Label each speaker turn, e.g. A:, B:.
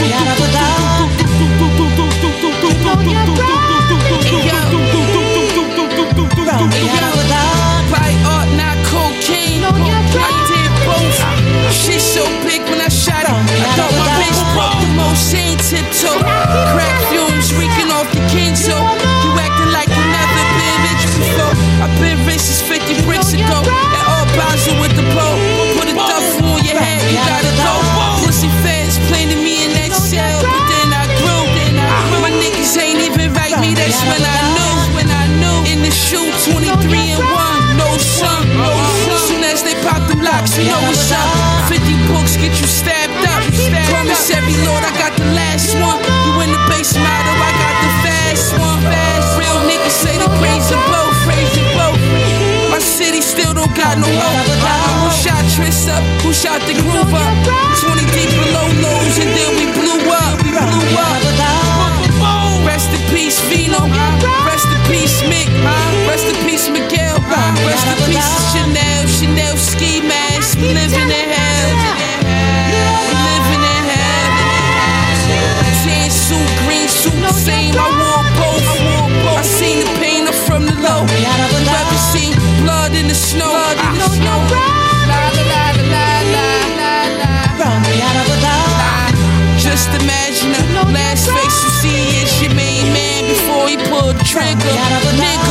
A: By art, not cocaine. I did both. Shit so big when I shot it. I thought my bitch broke the most, she ain't tiptoe. Crack fumes reeking off the Kenzo. You acting like you never been rich before. I've been rich since 50 bricks ago. And all Basel with the pole. Put a duffel on your head, you gotta go. Pussy fans playing to me in that cell, but then I grew. My niggas ain't even write me, that's when I knew. In the shoe, 23 and 1, no sun. Soon as they pop them locks, you know what's up. 50 books get you stabbed up. Promise every lord I got the last one. You in the base model, I got the fast one. Real niggas say they praise them both. My city still don't got no hope. Who shot Triss up? Who shot the groove up? 20 deep below lows and then we blew up. Rest in peace, Vino. Rest in peace, Mick. Rest in peace, Miguel. Rest in peace, Chanel ski mask. We living in hell. Tan suit, green suit, same. I wore both. I seen the pain up from the low. Never seen blood in the snow. Just imagine the last face you see is your main man before he pulled the trigger. Nigga.